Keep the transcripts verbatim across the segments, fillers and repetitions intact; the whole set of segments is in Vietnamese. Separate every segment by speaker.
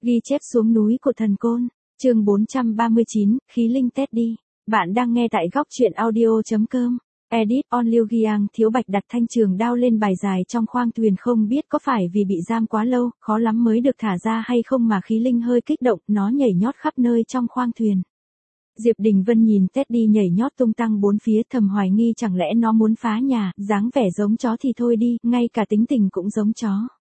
Speaker 1: Ghi chép xuống núi của thần côn, chương bốn trăm ba mươi chín, khí linh Teddy. Bạn đang nghe tại góc truyện audio chấm com. Edit on Liu Giang. Thiếu Bạch đặt thanh trường đao lên bài dài trong khoang thuyền, không biết có phải vì bị giam quá lâu, khó lắm mới được thả ra hay không mà khí linh hơi kích động, nó nhảy nhót khắp nơi trong khoang thuyền. Diệp Đình Vân nhìn Teddy nhảy nhót tung tăng bốn phía, thầm hoài nghi chẳng lẽ nó muốn phá nhà, dáng vẻ giống chó thì thôi đi, ngay cả tính tình cũng giống chó.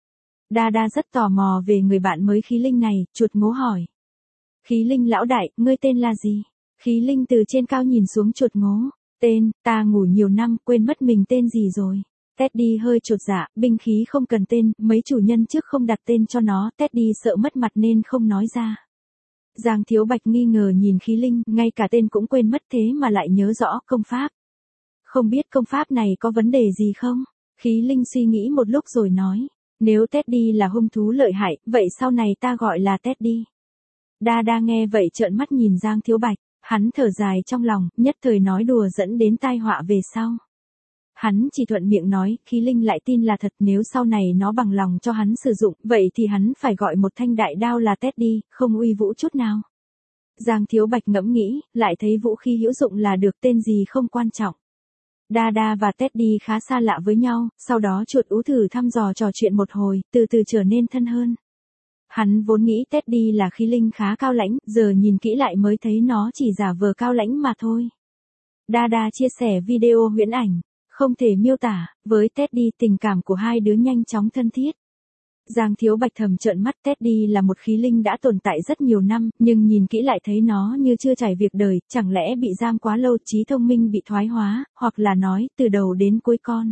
Speaker 1: Đa Đa rất tò mò về người bạn mới khí linh này, chuột ngố hỏi. Khí linh lão đại, ngươi tên là gì? Khí linh từ trên cao nhìn xuống chuột ngố. Tên, ta ngủ nhiều năm, quên mất mình tên gì rồi. Teddy hơi chột dạ, binh khí không cần tên, mấy chủ nhân trước không đặt tên cho nó, Teddy sợ mất mặt nên không nói ra. Giang Thiếu Bạch nghi ngờ nhìn khí linh, ngay cả tên cũng quên mất thế mà lại nhớ rõ công pháp. Không biết công pháp này có vấn đề gì không? Khí linh suy nghĩ một lúc rồi nói. Nếu Teddy là hung thú lợi hại, vậy sau này ta gọi là Teddy. Đa Đa nghe vậy trợn mắt nhìn Giang Thiếu Bạch, hắn thở dài trong lòng, nhất thời nói đùa dẫn đến tai họa về sau. Hắn chỉ thuận miệng nói, khí linh lại tin là thật, nếu sau này nó bằng lòng cho hắn sử dụng, vậy thì hắn phải gọi một thanh đại đao là Teddy, không uy vũ chút nào. Giang Thiếu Bạch ngẫm nghĩ, lại thấy vũ khí hữu dụng là được, tên gì không quan trọng. Đa Đa và Teddy khá xa lạ với nhau, sau đó chuột ú thử thăm dò trò chuyện một hồi, từ từ trở nên thân hơn. Hắn vốn nghĩ Teddy là khí linh khá cao lãnh, giờ nhìn kỹ lại mới thấy nó chỉ giả vờ cao lãnh mà thôi. Đa Đa chia sẻ video huyễn ảnh, không thể miêu tả, với Teddy tình cảm của hai đứa nhanh chóng thân thiết. Giang Thiếu Bạch thầm trợn mắt, Teddy là một khí linh đã tồn tại rất nhiều năm, nhưng nhìn kỹ lại thấy nó như chưa trải việc đời, chẳng lẽ bị giam quá lâu, trí thông minh bị thoái hóa, hoặc là nói, từ đầu đến cuối con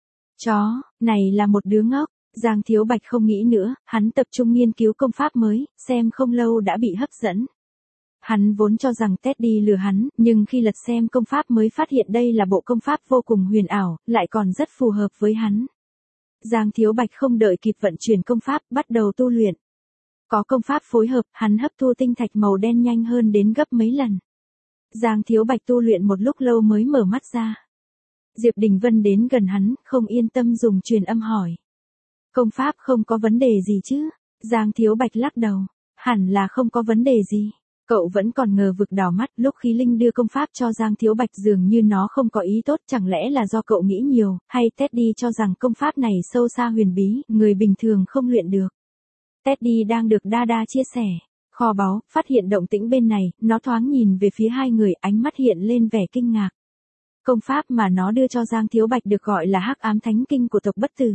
Speaker 1: chó này là một đứa ngốc. Giang Thiếu Bạch không nghĩ nữa, hắn tập trung nghiên cứu công pháp mới, xem không lâu đã bị hấp dẫn. Hắn vốn cho rằng Teddy lừa hắn, nhưng khi lật xem công pháp mới phát hiện đây là bộ công pháp vô cùng huyền ảo, lại còn rất phù hợp với hắn. Giang Thiếu Bạch không đợi kịp vận chuyển công pháp, bắt đầu tu luyện. Có công pháp phối hợp, hắn hấp thu tinh thạch màu đen nhanh hơn đến gấp mấy lần. Giang Thiếu Bạch tu luyện một lúc lâu mới mở mắt ra. Diệp Đình Vân đến gần hắn, không yên tâm dùng truyền âm hỏi. Công pháp không có vấn đề gì chứ? Giang Thiếu Bạch lắc đầu. Hẳn là không có vấn đề gì. Cậu vẫn còn ngờ vực đỏ mắt, lúc khí linh đưa công pháp cho Giang Thiếu Bạch dường như nó không có ý tốt, chẳng lẽ là do cậu nghĩ nhiều, hay Teddy cho rằng công pháp này sâu xa huyền bí, người bình thường không luyện được. Teddy đang được Đa Đa chia sẻ. Kho báu, phát hiện động tĩnh bên này, nó thoáng nhìn về phía hai người, ánh mắt hiện lên vẻ kinh ngạc. Công pháp mà nó đưa cho Giang Thiếu Bạch được gọi là Hắc Ám Thánh Kinh của tộc Bất Tử.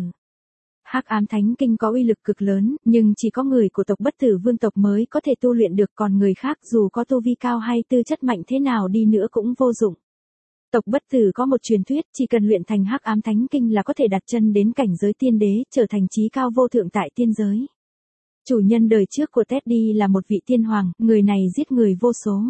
Speaker 1: Hắc Ám Thánh Kinh có uy lực cực lớn, nhưng chỉ có người của tộc Bất Tử Vương tộc mới có thể tu luyện được, còn người khác dù có tu vi cao hay tư chất mạnh thế nào đi nữa cũng vô dụng. Tộc Bất Tử có một truyền thuyết, chỉ cần luyện thành Hắc Ám Thánh Kinh là có thể đặt chân đến cảnh giới tiên đế, trở thành chí cao vô thượng tại tiên giới. Chủ nhân đời trước của Teddy là một vị tiên hoàng, người này giết người vô số.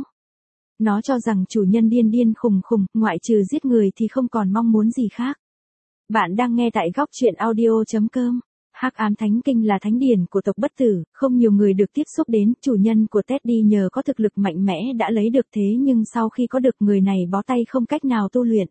Speaker 1: Nó cho rằng chủ nhân điên điên khùng khùng, ngoại trừ giết người thì không còn mong muốn gì khác. Bạn đang nghe tại góc truyện audio chấm com. Hắc Ám Thánh Kinh là thánh điển của tộc Bất Tử, không nhiều người được tiếp xúc đến, chủ nhân của Teddy nhờ có thực lực mạnh mẽ đã lấy được, thế nhưng sau khi có được người này bó tay không cách nào tu luyện.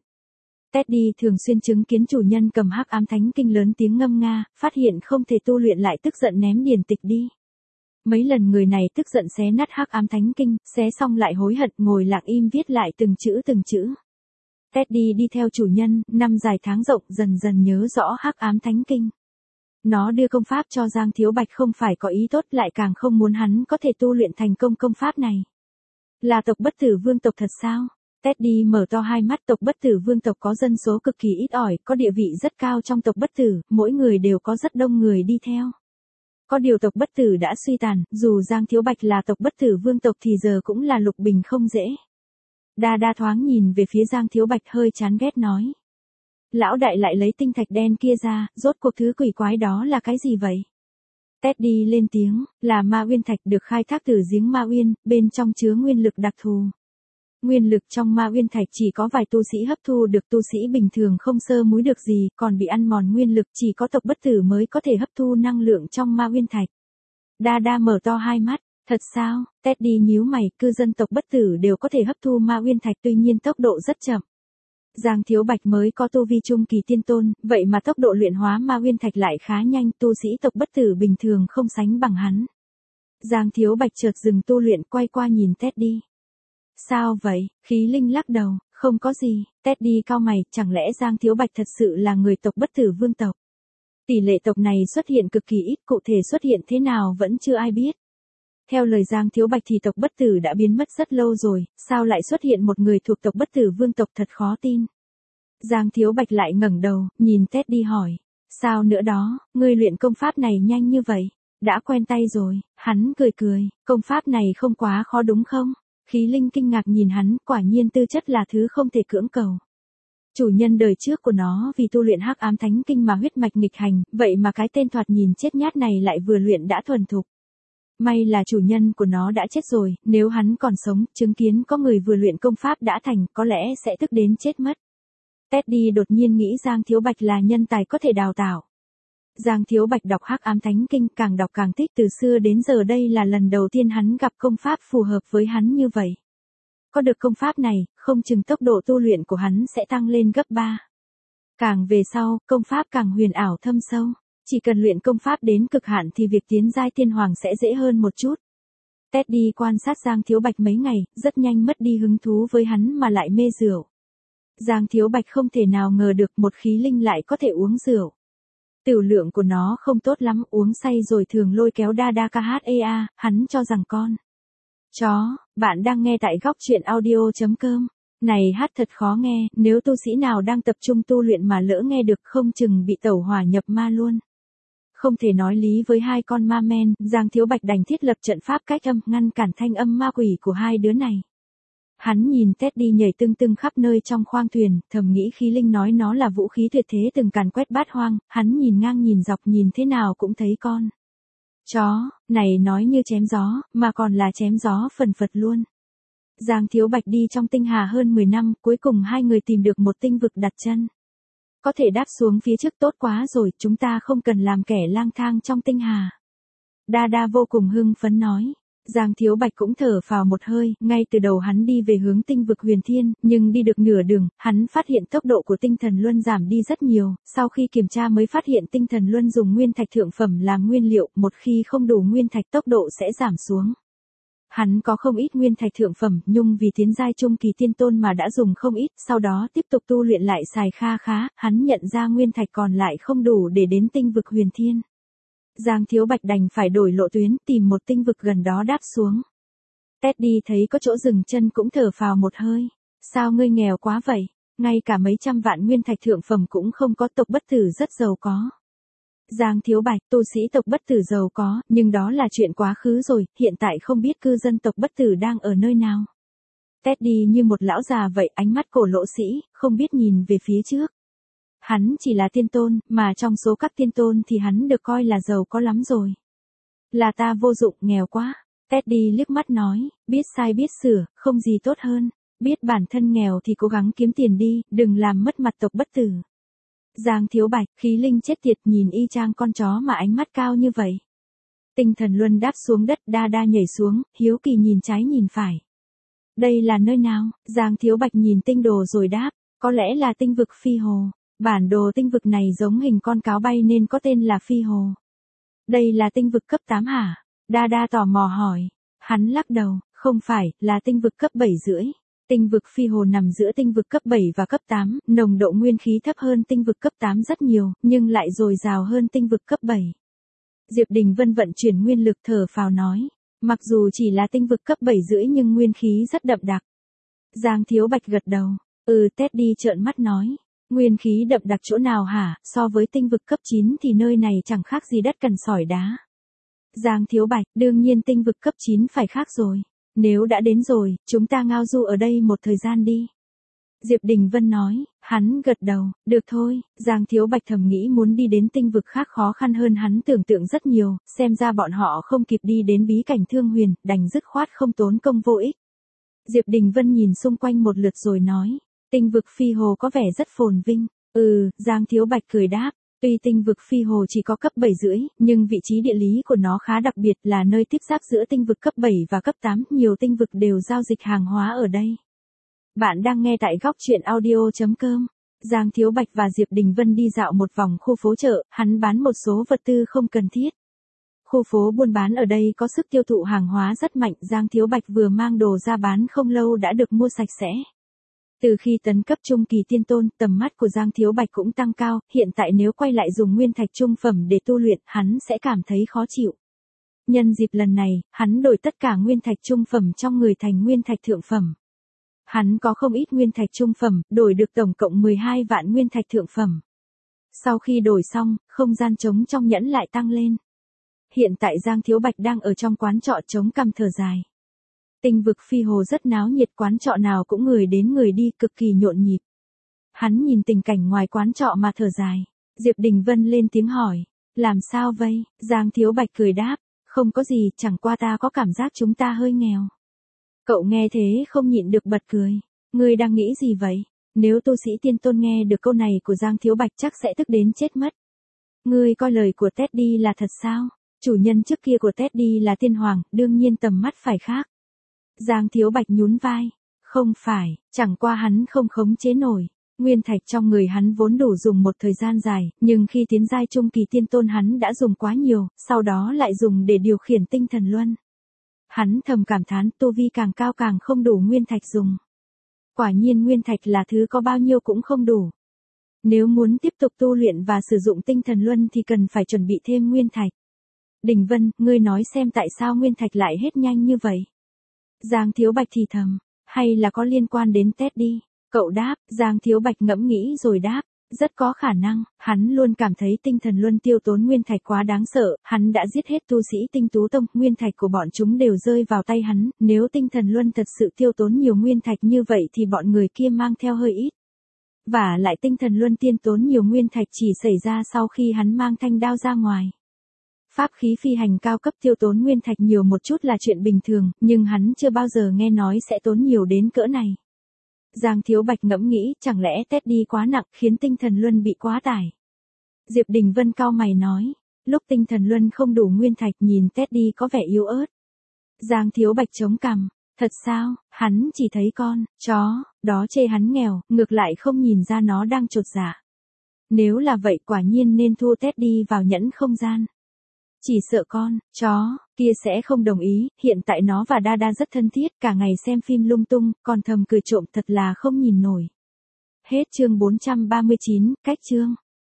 Speaker 1: Teddy thường xuyên chứng kiến chủ nhân cầm Hắc Ám Thánh Kinh lớn tiếng ngâm nga, phát hiện không thể tu luyện lại tức giận ném điển tịch đi. Mấy lần người này tức giận xé nát Hắc Ám Thánh Kinh, xé xong lại hối hận, ngồi lặng im viết lại từng chữ từng chữ. Teddy đi theo chủ nhân, năm dài tháng rộng, dần dần nhớ rõ Hắc Ám Thánh Kinh. Nó đưa công pháp cho Giang Thiếu Bạch không phải có ý tốt, lại càng không muốn hắn có thể tu luyện thành công công pháp này. Là tộc Bất Tử Vương tộc thật sao? Teddy mở to hai mắt. Tộc Bất Tử Vương tộc có dân số cực kỳ ít ỏi, có địa vị rất cao trong tộc Bất Tử, mỗi người đều có rất đông người đi theo. Có điều tộc Bất Tử đã suy tàn, dù Giang Thiếu Bạch là tộc Bất Tử Vương tộc thì giờ cũng là lục bình không dễ. Đa Đa thoáng nhìn về phía Giang Thiếu Bạch hơi chán ghét nói. Lão đại lại lấy tinh thạch đen kia ra, rốt cuộc thứ quỷ quái đó là cái gì vậy? Teddy lên tiếng, là ma uyên thạch được khai thác từ giếng ma uyên, bên trong chứa nguyên lực đặc thù. Nguyên lực trong ma uyên thạch chỉ có vài tu sĩ hấp thu được, tu sĩ bình thường không sơ múi được gì, còn bị ăn mòn nguyên lực, chỉ có tộc Bất Tử mới có thể hấp thu năng lượng trong ma uyên thạch. Đa Đa mở to hai mắt. Thật sao? Teddy nhíu mày, cư dân tộc Bất Tử đều có thể hấp thu ma uyên thạch, tuy nhiên tốc độ rất chậm. Giang Thiếu Bạch mới có tu vi trung kỳ tiên tôn, vậy mà tốc độ luyện hóa ma uyên thạch lại khá nhanh, tu sĩ tộc Bất Tử bình thường không sánh bằng hắn. Giang Thiếu Bạch chợt dừng tu luyện quay qua nhìn Teddy. Sao vậy? Khí Linh lắc đầu, không có gì. Teddy cau mày, chẳng lẽ Giang Thiếu Bạch thật sự là người tộc Bất Tử Vương tộc? Tỷ lệ tộc này xuất hiện cực kỳ ít, cụ thể xuất hiện thế nào vẫn chưa ai biết. Theo lời Giang Thiếu Bạch thì tộc Bất Tử đã biến mất rất lâu rồi, sao lại xuất hiện một người thuộc tộc Bất Tử Vương tộc, thật khó tin. Giang Thiếu Bạch lại ngẩng đầu, nhìn Teddy hỏi. Sao nữa đó, ngươi luyện công pháp này nhanh như vậy? Đã quen tay rồi, hắn cười cười, công pháp này không quá khó đúng không? Khí Linh kinh ngạc nhìn hắn, quả nhiên tư chất là thứ không thể cưỡng cầu. Chủ nhân đời trước của nó vì tu luyện Hắc Ám Thánh Kinh mà huyết mạch nghịch hành, vậy mà cái tên thoạt nhìn chết nhát này lại vừa luyện đã thuần thục. May là chủ nhân của nó đã chết rồi, nếu hắn còn sống, chứng kiến có người vừa luyện công pháp đã thành, có lẽ sẽ tức đến chết mất. Teddy đột nhiên nghĩ Giang Thiếu Bạch là nhân tài có thể đào tạo. Giang Thiếu Bạch đọc Hắc Ám Thánh Kinh, càng đọc càng thích, từ xưa đến giờ đây là lần đầu tiên hắn gặp công pháp phù hợp với hắn như vậy. Có được công pháp này, không chừng tốc độ tu luyện của hắn sẽ tăng lên gấp ba. Càng về sau, công pháp càng huyền ảo thâm sâu. Chỉ cần luyện công pháp đến cực hạn thì việc tiến giai tiên hoàng sẽ dễ hơn một chút. Teddy quan sát Giang Thiếu Bạch mấy ngày, rất nhanh mất đi hứng thú với hắn mà lại mê rượu. Giang Thiếu Bạch không thể nào ngờ được một khí linh lại có thể uống rượu. Tửu lượng của nó không tốt lắm, uống say rồi thường lôi kéo Dada Khea, hắn cho rằng con chó. Bạn đang nghe tại góc truyện audio chấm com. Này hát thật khó nghe, nếu tu sĩ nào đang tập trung tu luyện mà lỡ nghe được không chừng bị tẩu hỏa nhập ma luôn. Không thể nói lý với hai con ma men, Giang Thiếu Bạch đành thiết lập trận pháp cách âm ngăn cản thanh âm ma quỷ của hai đứa này. Hắn nhìn Teddy nhảy tưng tưng khắp nơi trong khoang thuyền, thầm nghĩ Khí Linh nói nó là vũ khí tuyệt thế từng càn quét bát hoang, hắn nhìn ngang nhìn dọc nhìn thế nào cũng thấy con chó này nói như chém gió, mà còn là chém gió phần phật luôn. Giang Thiếu Bạch đi trong tinh hà hơn mười năm, cuối cùng hai người tìm được một tinh vực đặt chân. Có thể đáp xuống phía trước tốt quá rồi, chúng ta không cần làm kẻ lang thang trong tinh hà. Dada vô cùng hưng phấn nói. Giang Thiếu Bạch cũng thở phào một hơi, ngay từ đầu hắn đi về hướng tinh vực Huyền Thiên, nhưng đi được nửa đường, hắn phát hiện tốc độ của tinh thần luân giảm đi rất nhiều, sau khi kiểm tra mới phát hiện tinh thần luân dùng nguyên thạch thượng phẩm làm nguyên liệu, một khi không đủ nguyên thạch tốc độ sẽ giảm xuống. Hắn có không ít nguyên thạch thượng phẩm, nhưng vì tiến giai trung kỳ tiên tôn mà đã dùng không ít, sau đó tiếp tục tu luyện lại xài kha khá, hắn nhận ra nguyên thạch còn lại không đủ để đến tinh vực Huyền Thiên. Giang Thiếu Bạch đành phải đổi lộ tuyến, tìm một tinh vực gần đó đáp xuống. Teddy thấy có chỗ dừng chân cũng thở phào một hơi. Sao ngươi nghèo quá vậy? Ngay cả mấy trăm vạn nguyên thạch thượng phẩm cũng không có, tộc Bất Tử rất giàu có. Giang Thiếu Bạch, tu sĩ tộc Bất Tử giàu có, nhưng đó là chuyện quá khứ rồi, hiện tại không biết cư dân tộc Bất Tử đang ở nơi nào. Teddy như một lão già vậy, ánh mắt cổ lỗ sĩ, không biết nhìn về phía trước. Hắn chỉ là tiên tôn, mà trong số các tiên tôn thì hắn được coi là giàu có lắm rồi. Là ta vô dụng, nghèo quá. Teddy liếc mắt nói, biết sai biết sửa, không gì tốt hơn. Biết bản thân nghèo thì cố gắng kiếm tiền đi, đừng làm mất mặt tộc Bất Tử. Giang Thiếu Bạch, Khí Linh chết tiệt, nhìn y chang con chó mà ánh mắt cao như vậy. Tinh thần luân đáp xuống đất, Dada nhảy xuống, hiếu kỳ nhìn trái nhìn phải. Đây là nơi nào? Giang Thiếu Bạch nhìn tinh đồ rồi đáp, có lẽ là tinh vực Phi Hồ. Bản đồ tinh vực này giống hình con cáo bay nên có tên là Phi Hồ. Đây là tinh vực cấp tám hả? Dada tò mò hỏi. Hắn lắc đầu, không phải, là tinh vực cấp bảy rưỡi. Tinh vực Phi Hồ nằm giữa tinh vực cấp bảy và cấp tám, nồng độ nguyên khí thấp hơn tinh vực cấp tám rất nhiều, nhưng lại dồi dào hơn tinh vực cấp bảy. Diệp Đình Vân vận chuyển nguyên lực thở phào nói. Mặc dù chỉ là tinh vực cấp bảy rưỡi nhưng nguyên khí rất đậm đặc. Giang Thiếu Bạch gật đầu. Ừ, Teddy trợn mắt nói. Nguyên khí đậm đặc chỗ nào hả, so với tinh vực cấp chín thì nơi này chẳng khác gì đất cằn sỏi đá. Giang Thiếu Bạch, đương nhiên tinh vực cấp chín phải khác rồi. Nếu đã đến rồi, chúng ta ngao du ở đây một thời gian đi. Diệp Đình Vân nói, hắn gật đầu, được thôi. Giang Thiếu Bạch thầm nghĩ muốn đi đến tinh vực khác khó khăn hơn hắn tưởng tượng rất nhiều, xem ra bọn họ không kịp đi đến bí cảnh Thương Huyền, đành dứt khoát không tốn công vô ích. Diệp Đình Vân nhìn xung quanh một lượt rồi nói. Tinh vực Phi Hồ có vẻ rất phồn vinh. Ừ, Giang Thiếu Bạch cười đáp. Tuy tinh vực Phi Hồ chỉ có cấp bảy rưỡi, nhưng vị trí địa lý của nó khá đặc biệt, là nơi tiếp giáp giữa tinh vực cấp bảy và cấp tám. Nhiều tinh vực đều giao dịch hàng hóa ở đây. Bạn đang nghe tại góc truyện audio chấm com. Giang Thiếu Bạch và Diệp Đình Vân đi dạo một vòng khu phố chợ, hắn bán một số vật tư không cần thiết. Khu phố buôn bán ở đây có sức tiêu thụ hàng hóa rất mạnh, Giang Thiếu Bạch vừa mang đồ ra bán không lâu đã được mua sạch sẽ. Từ khi tấn cấp trung kỳ tiên tôn, tầm mắt của Giang Thiếu Bạch cũng tăng cao, hiện tại nếu quay lại dùng nguyên thạch trung phẩm để tu luyện, hắn sẽ cảm thấy khó chịu. Nhân dịp lần này, hắn đổi tất cả nguyên thạch trung phẩm trong người thành nguyên thạch thượng phẩm. Hắn có không ít nguyên thạch trung phẩm, đổi được tổng cộng mười hai vạn nguyên thạch thượng phẩm. Sau khi đổi xong, không gian trống trong nhẫn lại tăng lên. Hiện tại Giang Thiếu Bạch đang ở trong quán trọ chống cằm thở dài. Tinh vực phi hồ rất náo nhiệt, quán trọ nào cũng người đến người đi, cực kỳ nhộn nhịp. Hắn nhìn tình cảnh ngoài quán trọ mà thở dài. Diệp Đình Vân lên tiếng hỏi, làm sao vậy? Giang Thiếu Bạch cười đáp, không có gì, chẳng qua ta có cảm giác chúng ta hơi nghèo. Cậu nghe thế không nhịn được bật cười. Ngươi đang nghĩ gì vậy? Nếu tu sĩ tiên tôn nghe được câu này của Giang Thiếu Bạch chắc sẽ tức đến chết mất. Ngươi coi lời của Teddy là thật sao? Chủ nhân trước kia của Teddy là tiên hoàng, đương nhiên tầm mắt phải khác. Giang Thiếu Bạch nhún vai. Không phải, chẳng qua hắn không khống chế nổi. Nguyên thạch trong người hắn vốn đủ dùng một thời gian dài, nhưng khi tiến giai trung kỳ tiên tôn hắn đã dùng quá nhiều, sau đó lại dùng để điều khiển tinh thần luân. Hắn thầm cảm thán, tu vi càng cao càng không đủ nguyên thạch dùng. Quả nhiên nguyên thạch là thứ có bao nhiêu cũng không đủ. Nếu muốn tiếp tục tu luyện và sử dụng tinh thần luân thì cần phải chuẩn bị thêm nguyên thạch. Đình Vân, ngươi nói xem tại sao nguyên thạch lại hết nhanh như vậy? Giang Thiếu Bạch thì thầm, hay là có liên quan đến Teddy? Cậu đáp, Giang Thiếu Bạch ngẫm nghĩ rồi đáp, rất có khả năng, hắn luôn cảm thấy tinh thần luân tiêu tốn nguyên thạch quá đáng sợ, hắn đã giết hết tu sĩ tinh tú tông, nguyên thạch của bọn chúng đều rơi vào tay hắn, nếu tinh thần luân thật sự tiêu tốn nhiều nguyên thạch như vậy thì bọn người kia mang theo hơi ít. Và lại tinh thần luân tiên tốn nhiều nguyên thạch chỉ xảy ra sau khi hắn mang thanh đao ra ngoài. Pháp khí phi hành cao cấp tiêu tốn nguyên thạch nhiều một chút là chuyện bình thường, nhưng hắn chưa bao giờ nghe nói sẽ tốn nhiều đến cỡ này. Giang Thiếu Bạch ngẫm nghĩ, chẳng lẽ Teddy quá nặng khiến tinh thần luân bị quá tải. Diệp Đình Vân cau mày nói, lúc tinh thần luân không đủ nguyên thạch nhìn Teddy có vẻ yếu ớt. Giang Thiếu Bạch chống cằm, thật sao, hắn chỉ thấy con, chó, đó chê hắn nghèo, ngược lại không nhìn ra nó đang chột dạ. Nếu là vậy quả nhiên nên thu Teddy vào nhẫn không gian. Chỉ sợ con, chó, kia sẽ không đồng ý, hiện tại nó và Dada rất thân thiết, cả ngày xem phim lung tung, còn thầm cười trộm thật là không nhìn nổi. Hết chương bốn trăm ba mươi chín, cách chương.